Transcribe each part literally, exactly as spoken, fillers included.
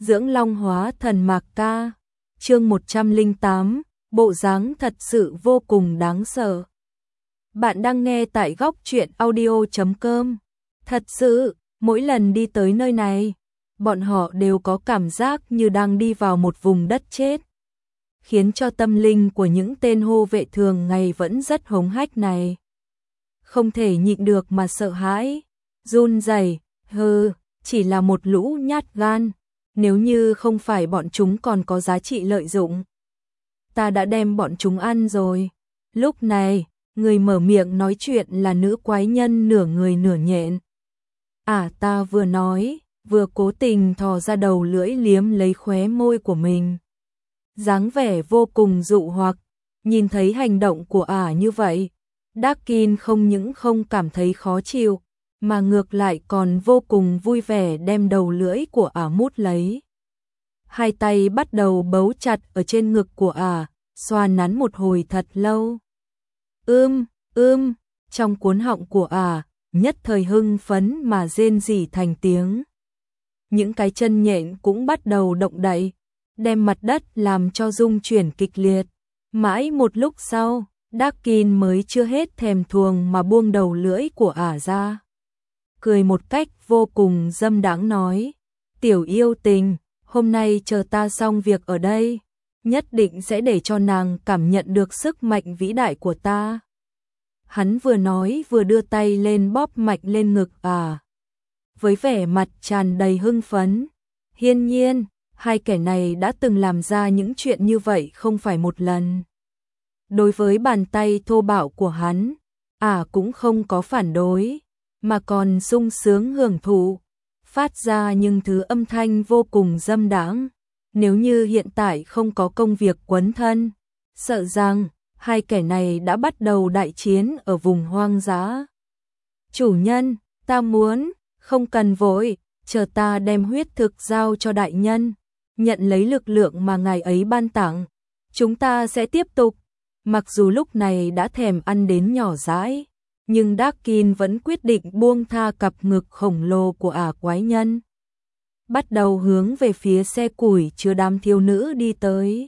dưỡng long hóa thần Mạc Ca. Chương một trăm lẻ tám, bộ dáng thật sự vô cùng đáng sợ. Bạn đang nghe tại góc truyện audio chấm com. Thật sự, mỗi lần đi tới nơi này, bọn họ đều có cảm giác như đang đi vào một vùng đất chết, khiến cho tâm linh của những tên hô vệ thường ngày vẫn rất hống hách này không thể nhịn được mà sợ hãi, run rẩy. Hừ, chỉ là một lũ nhát gan, nếu như không phải bọn chúng còn có giá trị lợi dụng, ta đã đem bọn chúng ăn rồi. Lúc này, người mở miệng nói chuyện là nữ quái nhân nửa người nửa nhện. À, ta vừa nói, vừa cố tình thò ra đầu lưỡi liếm lấy khóe môi của mình, dáng vẻ vô cùng dụ hoặc. Nhìn thấy hành động của ả à như vậy, Darkin không những không cảm thấy khó chịu, mà ngược lại còn vô cùng vui vẻ đem đầu lưỡi của ả à mút lấy. Hai tay bắt đầu bấu chặt ở trên ngực của ả, à, xoa nắn một hồi thật lâu. Ưm, ưm, trong cuốn họng của ả, à, nhất thời hưng phấn mà rên rỉ thành tiếng. Những cái chân nhện cũng bắt đầu động đậy, đem mặt đất làm cho rung chuyển kịch liệt. Mãi một lúc sau, Darkin mới chưa hết thèm thuồng mà buông đầu lưỡi của ả ra, cười một cách vô cùng dâm đãng nói: "Tiểu yêu tình, hôm nay chờ ta xong việc ở đây, nhất định sẽ để cho nàng cảm nhận được sức mạnh vĩ đại của ta." Hắn vừa nói vừa đưa tay lên bóp mạnh lên ngực ả, với vẻ mặt tràn đầy hưng phấn. Hiển nhiên, hai kẻ này đã từng làm ra những chuyện như vậy không phải một lần. Đối với bàn tay thô bạo của hắn, ả cũng không có phản đối, mà còn sung sướng hưởng thụ, phát ra những thứ âm thanh vô cùng dâm đãng. Nếu như hiện tại không có công việc quấn thân, sợ rằng hai kẻ này đã bắt đầu đại chiến ở vùng hoang dã. "Chủ nhân, ta muốn." "Không cần vội, chờ ta đem huyết thực giao cho đại nhân, nhận lấy lực lượng mà ngài ấy ban tặng, chúng ta sẽ tiếp tục." Mặc dù lúc này đã thèm ăn đến nhỏ dãi, nhưng Darkin vẫn quyết định buông tha cặp ngực khổng lồ của ả quái nhân, bắt đầu hướng về phía xe củi chứa đám thiếu nữ đi tới.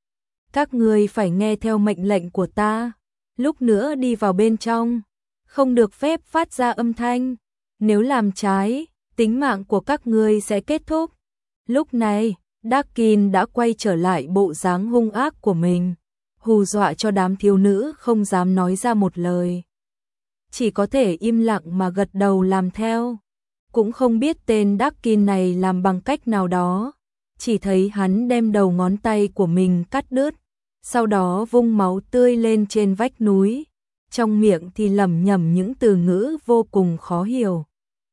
"Các ngươi phải nghe theo mệnh lệnh của ta, lúc nữa đi vào bên trong, không được phép phát ra âm thanh, nếu làm trái, tính mạng của các ngươi sẽ kết thúc." Lúc này, Darkin đã quay trở lại bộ dáng hung ác của mình, hù dọa cho đám thiếu nữ không dám nói ra một lời, chỉ có thể im lặng mà gật đầu làm theo. Cũng không biết tên Darkin này làm bằng cách nào đó, chỉ thấy hắn đem đầu ngón tay của mình cắt đứt, sau đó vung máu tươi lên trên vách núi, trong miệng thì lẩm nhẩm những từ ngữ vô cùng khó hiểu.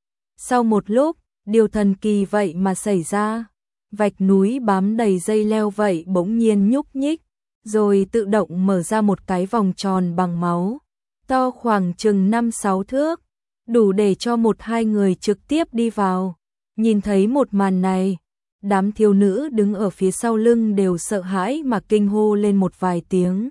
Sau một lúc, điều thần kỳ vậy mà xảy ra, vách núi bám đầy dây leo vậy bỗng nhiên nhúc nhích, rồi tự động mở ra một cái vòng tròn bằng máu, to khoảng chừng năm sáu thước, đủ để cho một hai người trực tiếp đi vào. Nhìn thấy một màn này, đám thiếu nữ đứng ở phía sau lưng đều sợ hãi mà kinh hô lên một vài tiếng.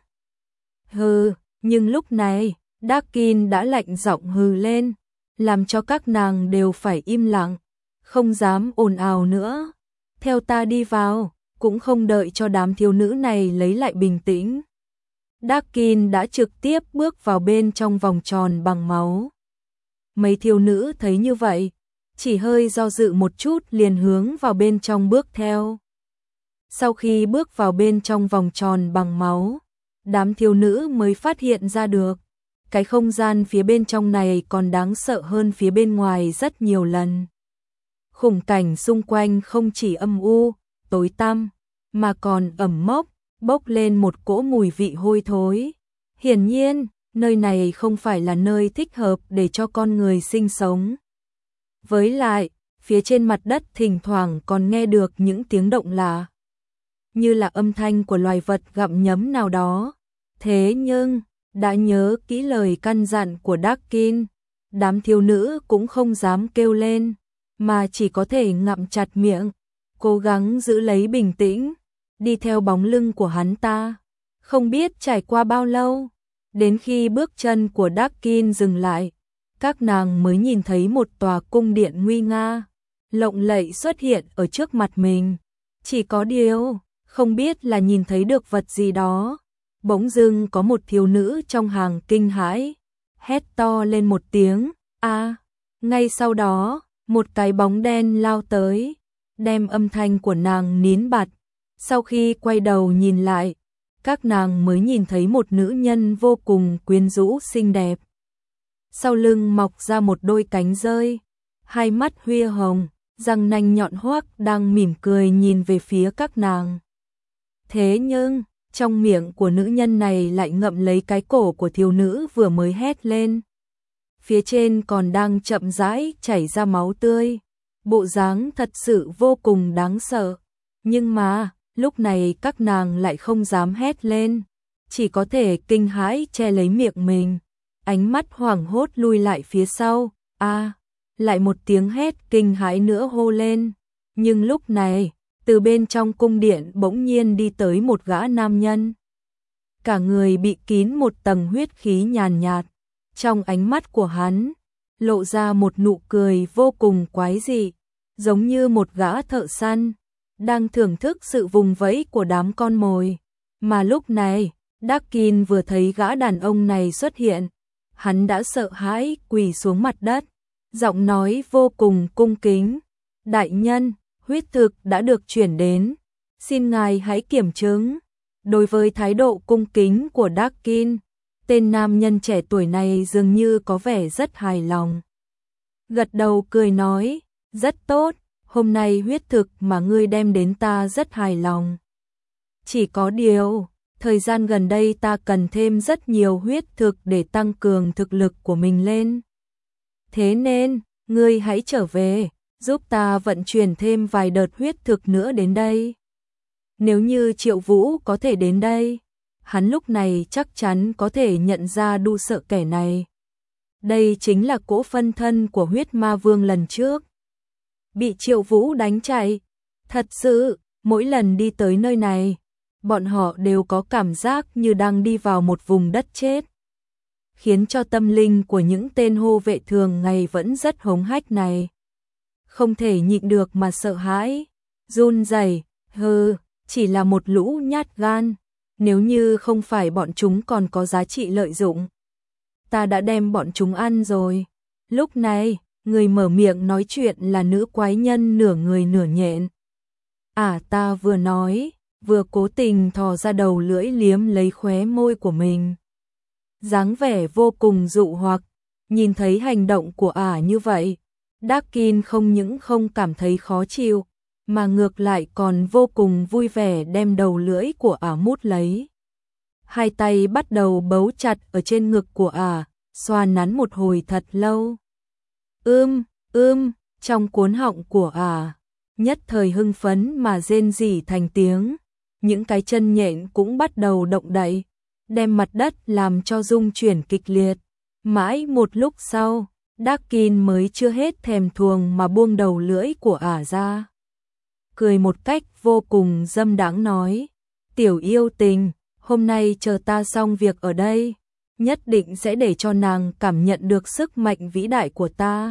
Hừ, nhưng lúc này, Darkin đã lạnh giọng hừ lên, làm cho các nàng đều phải im lặng, không dám ồn ào nữa. "Theo ta đi vào." Cũng không đợi cho đám thiếu nữ này lấy lại bình tĩnh, Darkin đã trực tiếp bước vào bên trong vòng tròn bằng máu. Mấy thiếu nữ thấy như vậy, chỉ hơi do dự một chút liền hướng vào bên trong bước theo. Sau khi bước vào bên trong vòng tròn bằng máu, đám thiếu nữ mới phát hiện ra được, cái không gian phía bên trong này còn đáng sợ hơn phía bên ngoài rất nhiều lần. Khung cảnh xung quanh không chỉ âm u, tối tăm, mà còn ẩm mốc, bốc lên một cỗ mùi vị hôi thối. Hiển nhiên, nơi này không phải là nơi thích hợp để cho con người sinh sống. Với lại, phía trên mặt đất thỉnh thoảng còn nghe được những tiếng động lạ, như là âm thanh của loài vật gặm nhấm nào đó. Thế nhưng, đã nhớ kỹ lời căn dặn của Darkin, đám thiếu nữ cũng không dám kêu lên, mà chỉ có thể ngậm chặt miệng, cố gắng giữ lấy bình tĩnh, đi theo bóng lưng của hắn ta. Không biết trải qua bao lâu, đến khi bước chân của Darkin dừng lại, các nàng mới nhìn thấy một tòa cung điện nguy nga, lộng lẫy xuất hiện ở trước mặt mình. Chỉ có điều, không biết là nhìn thấy được vật gì đó. Bỗng dưng có một thiếu nữ trong hàng kinh hãi, hét to lên một tiếng, a. Ngay sau đó, một cái bóng đen lao tới, đem âm thanh của nàng nín bặt. Sau khi quay đầu nhìn lại, các nàng mới nhìn thấy một nữ nhân vô cùng quyến rũ xinh đẹp. Sau lưng mọc ra một đôi cánh rơi, hai mắt huy hồng, răng nanh nhọn hoắt đang mỉm cười nhìn về phía các nàng. Thế nhưng, trong miệng của nữ nhân này lại ngậm lấy cái cổ của thiếu nữ vừa mới hét lên. Phía trên còn đang chậm rãi chảy ra máu tươi. Bộ dáng thật sự vô cùng đáng sợ. Nhưng mà, lúc này các nàng lại không dám hét lên. Chỉ có thể kinh hãi che lấy miệng mình. Ánh mắt hoảng hốt lui lại phía sau. A, lại một tiếng hét kinh hãi nữa hô lên. Nhưng lúc này, từ bên trong cung điện bỗng nhiên đi tới một gã nam nhân. Cả người bị kín một tầng huyết khí nhàn nhạt. Trong ánh mắt của hắn, lộ ra một nụ cười vô cùng quái dị, giống như một gã thợ săn, đang thưởng thức sự vùng vẫy của đám con mồi. Mà lúc này, Darkin vừa thấy gã đàn ông này xuất hiện, hắn đã sợ hãi quỳ xuống mặt đất, giọng nói vô cùng cung kính. Đại nhân, huyết thực đã được chuyển đến, xin ngài hãy kiểm chứng. Đối với thái độ cung kính của Darkin, tên nam nhân trẻ tuổi này dường như có vẻ rất hài lòng. Gật đầu cười nói, rất tốt, hôm nay huyết thực mà ngươi đem đến ta rất hài lòng. Chỉ có điều, thời gian gần đây ta cần thêm rất nhiều huyết thực để tăng cường thực lực của mình lên. Thế nên, ngươi hãy trở về, giúp ta vận chuyển thêm vài đợt huyết thực nữa đến đây. Nếu như Triệu Vũ có thể đến đây, hắn lúc này chắc chắn có thể nhận ra đu sợ kẻ này. Đây chính là cỗ phân thân của huyết ma vương lần trước. Bị Triệu Vũ đánh chạy. Thật sự, mỗi lần đi tới nơi này, bọn họ đều có cảm giác như đang đi vào một vùng đất chết. Khiến cho tâm linh của những tên hô vệ thường ngày vẫn rất hống hách này không thể nhịn được mà sợ hãi, run rẩy, hừ, chỉ là một lũ nhát gan. Nếu như không phải bọn chúng còn có giá trị lợi dụng, ta đã đem bọn chúng ăn rồi. Lúc này, người mở miệng nói chuyện là nữ quái nhân nửa người nửa nhện. À, ta vừa nói, vừa cố tình thò ra đầu lưỡi liếm lấy khóe môi của mình. Dáng vẻ vô cùng dụ hoặc, nhìn thấy hành động của ả như vậy, Darkin không những không cảm thấy khó chịu, mà ngược lại còn vô cùng vui vẻ đem đầu lưỡi của ả mút lấy. Hai tay bắt đầu bấu chặt ở trên ngực của ả, xoa nắn một hồi thật lâu. Ưm, ưm, trong cuốn họng của ả, nhất thời hưng phấn mà rên rỉ thành tiếng. Những cái chân nhện cũng bắt đầu động đậy, đem mặt đất làm cho rung chuyển kịch liệt. Mãi một lúc sau, Darkin mới chưa hết thèm thuồng mà buông đầu lưỡi của ả ra. Cười một cách vô cùng dâm đãng nói, tiểu yêu tình, hôm nay chờ ta xong việc ở đây, nhất định sẽ để cho nàng cảm nhận được sức mạnh vĩ đại của ta.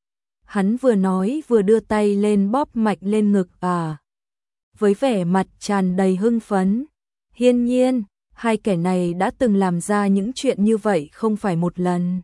Hắn vừa nói vừa đưa tay lên bóp mạnh lên ngực ả, với vẻ mặt tràn đầy hưng phấn. Hiển nhiên, hai kẻ này đã từng làm ra những chuyện như vậy không phải một lần.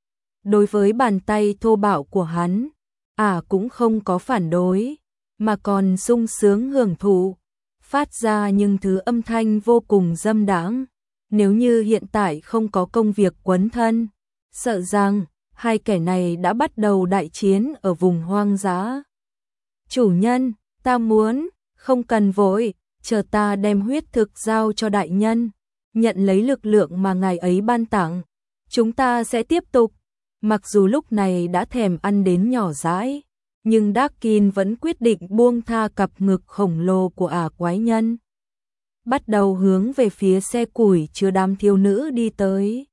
Đối với bàn tay thô bạo của hắn, ả cũng không có phản đối, mà còn sung sướng hưởng thụ, phát ra những thứ âm thanh vô cùng dâm đãng. Nếu như hiện tại không có công việc quấn thân, sợ rằng hai kẻ này đã bắt đầu đại chiến ở vùng hoang dã. Chủ nhân, ta muốn, không cần vội, chờ ta đem huyết thực giao cho đại nhân, nhận lấy lực lượng mà ngài ấy ban tặng, chúng ta sẽ tiếp tục. Mặc dù lúc này đã thèm ăn đến nhỏ dãi, nhưng Darkin vẫn quyết định buông tha cặp ngực khổng lồ của ả quái nhân. Bắt đầu hướng về phía xe củi chứa đám thiếu nữ đi tới.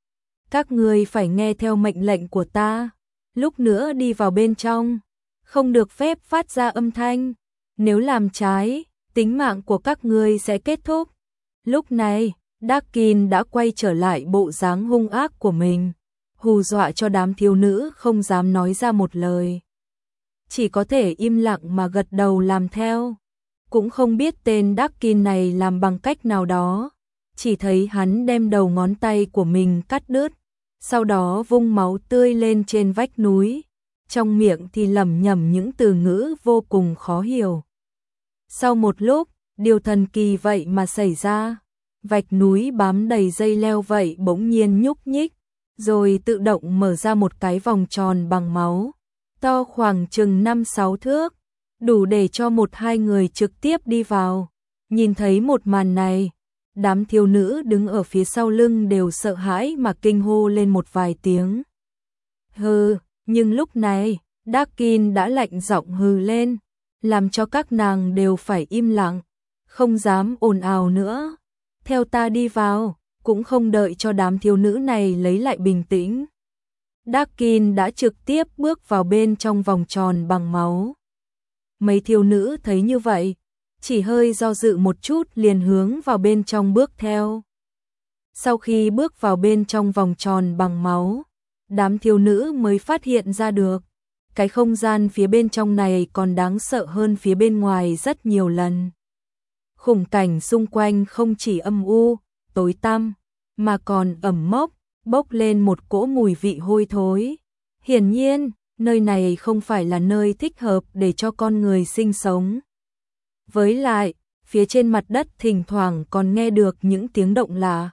Các ngươi phải nghe theo mệnh lệnh của ta, lúc nữa đi vào bên trong, không được phép phát ra âm thanh, nếu làm trái, tính mạng của các ngươi sẽ kết thúc. Lúc này, Darkin đã quay trở lại bộ dáng hung ác của mình, hù dọa cho đám thiếu nữ không dám nói ra một lời. chỉ có thể im lặng mà gật đầu làm theo. Cũng không biết tên Darkin này làm bằng cách nào đó, chỉ thấy hắn đem đầu ngón tay của mình cắt đứt, sau đó vung máu tươi lên trên vách núi, trong miệng thì lẩm nhẩm những từ ngữ vô cùng khó hiểu. Sau một lúc, điều thần kỳ vậy mà xảy ra, vách núi bám đầy dây leo vậy bỗng nhiên nhúc nhích, rồi tự động mở ra một cái vòng tròn bằng máu, to khoảng chừng năm sáu thước, đủ để cho một hai người trực tiếp đi vào. Nhìn thấy một màn này, đám thiếu nữ đứng ở phía sau lưng đều sợ hãi mà kinh hô lên một vài tiếng. Hừ, nhưng lúc này, Darkin đã lạnh giọng hừ lên, làm cho các nàng đều phải im lặng, không dám ồn ào nữa. Theo ta đi vào, cũng không đợi cho đám thiếu nữ này lấy lại bình tĩnh. Darkin đã trực tiếp bước vào bên trong vòng tròn bằng máu. Mấy thiếu nữ thấy như vậy, chỉ hơi do dự một chút liền hướng vào bên trong bước theo. Sau khi bước vào bên trong vòng tròn bằng máu, đám thiếu nữ mới phát hiện ra được, cái không gian phía bên trong này còn đáng sợ hơn phía bên ngoài rất nhiều lần. Khung cảnh xung quanh không chỉ âm u, tối tăm, mà còn ẩm mốc, bốc lên một cỗ mùi vị hôi thối. Hiển nhiên, nơi này không phải là nơi thích hợp để cho con người sinh sống. Với lại, phía trên mặt đất thỉnh thoảng còn nghe được những tiếng động lạ,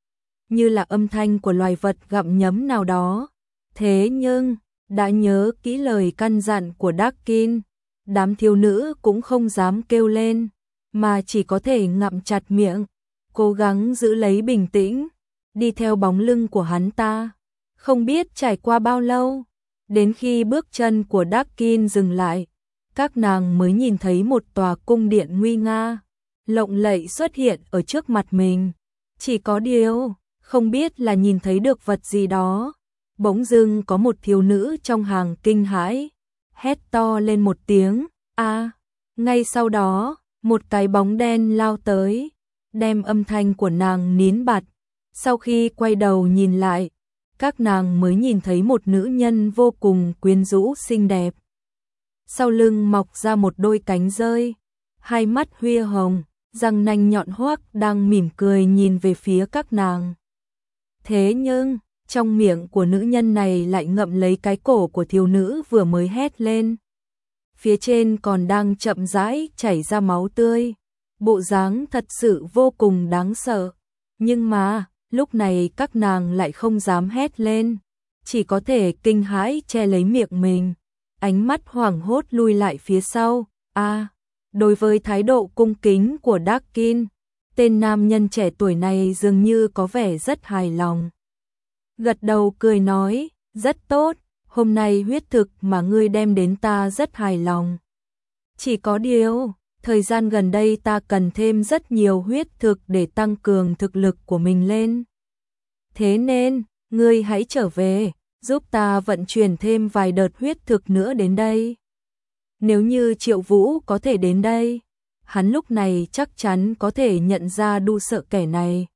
như là âm thanh của loài vật gặm nhấm nào đó. Thế nhưng, đã nhớ kỹ lời căn dặn của Darkin, đám thiếu nữ cũng không dám kêu lên, mà chỉ có thể ngậm chặt miệng, cố gắng giữ lấy bình tĩnh, đi theo bóng lưng của hắn ta. Không biết trải qua bao lâu, đến khi bước chân của Darkin dừng lại, các nàng mới nhìn thấy một tòa cung điện nguy nga, lộng lẫy xuất hiện ở trước mặt mình. Chỉ có điều, không biết là nhìn thấy được vật gì đó, bỗng dưng có một thiếu nữ trong hàng kinh hãi, hét to lên một tiếng, a. Ngay sau đó, một cái bóng đen lao tới, đem âm thanh của nàng nín bặt. Sau khi quay đầu nhìn lại, các nàng mới nhìn thấy một nữ nhân vô cùng quyến rũ xinh đẹp. Sau lưng mọc ra một đôi cánh rơi, hai mắt huy hồng, răng nanh nhọn hoắt đang mỉm cười nhìn về phía các nàng. Thế nhưng, trong miệng của nữ nhân này lại ngậm lấy cái cổ của thiếu nữ vừa mới hét lên. Phía trên còn đang chậm rãi chảy ra máu tươi, bộ dáng thật sự vô cùng đáng sợ. Nhưng mà, lúc này các nàng lại không dám hét lên, chỉ có thể kinh hãi che lấy miệng mình, ánh mắt hoảng hốt lui lại phía sau. A, à, đối với thái độ cung kính của Darkin, tên nam nhân trẻ tuổi này dường như có vẻ rất hài lòng. Gật đầu cười nói, rất tốt, hôm nay huyết thực mà ngươi đem đến ta rất hài lòng. Chỉ có điều, thời gian gần đây ta cần thêm rất nhiều huyết thực để tăng cường thực lực của mình lên. Thế nên, ngươi hãy trở về, giúp ta vận chuyển thêm vài đợt huyết thực nữa đến đây. Nếu như Triệu Vũ có thể đến đây, hắn lúc này chắc chắn có thể nhận ra đu sợ kẻ này.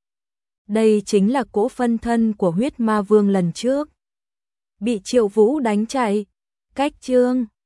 Đây chính là cỗ phân thân của huyết ma vương lần trước, bị Triệu Vũ đánh chạy. Cách chương